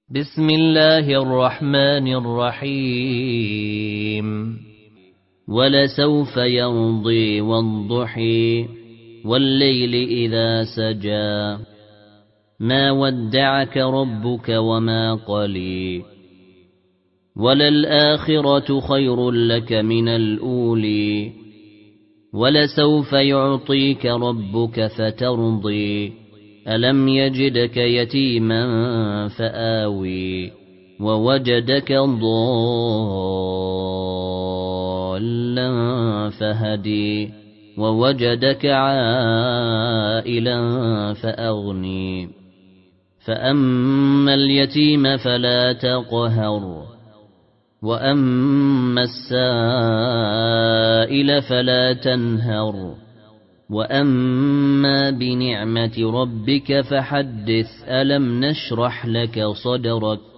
بسم الله الرحمن الرحيم ولسوف يرضي والضحى والليل إذا سجى ما ودعك ربك وما قلى وللآخرة خير لك من الأولى ولسوف يعطيك ربك فترضي ألم يجدك يتيما فآوي ووجدك ضالا فهدي ووجدك عائلا فأغني فأما اليتيم فلا تقهر وأما السائل فلا تنهر وأما بنعمة ربك فحدث ألم نشرح لك صدرك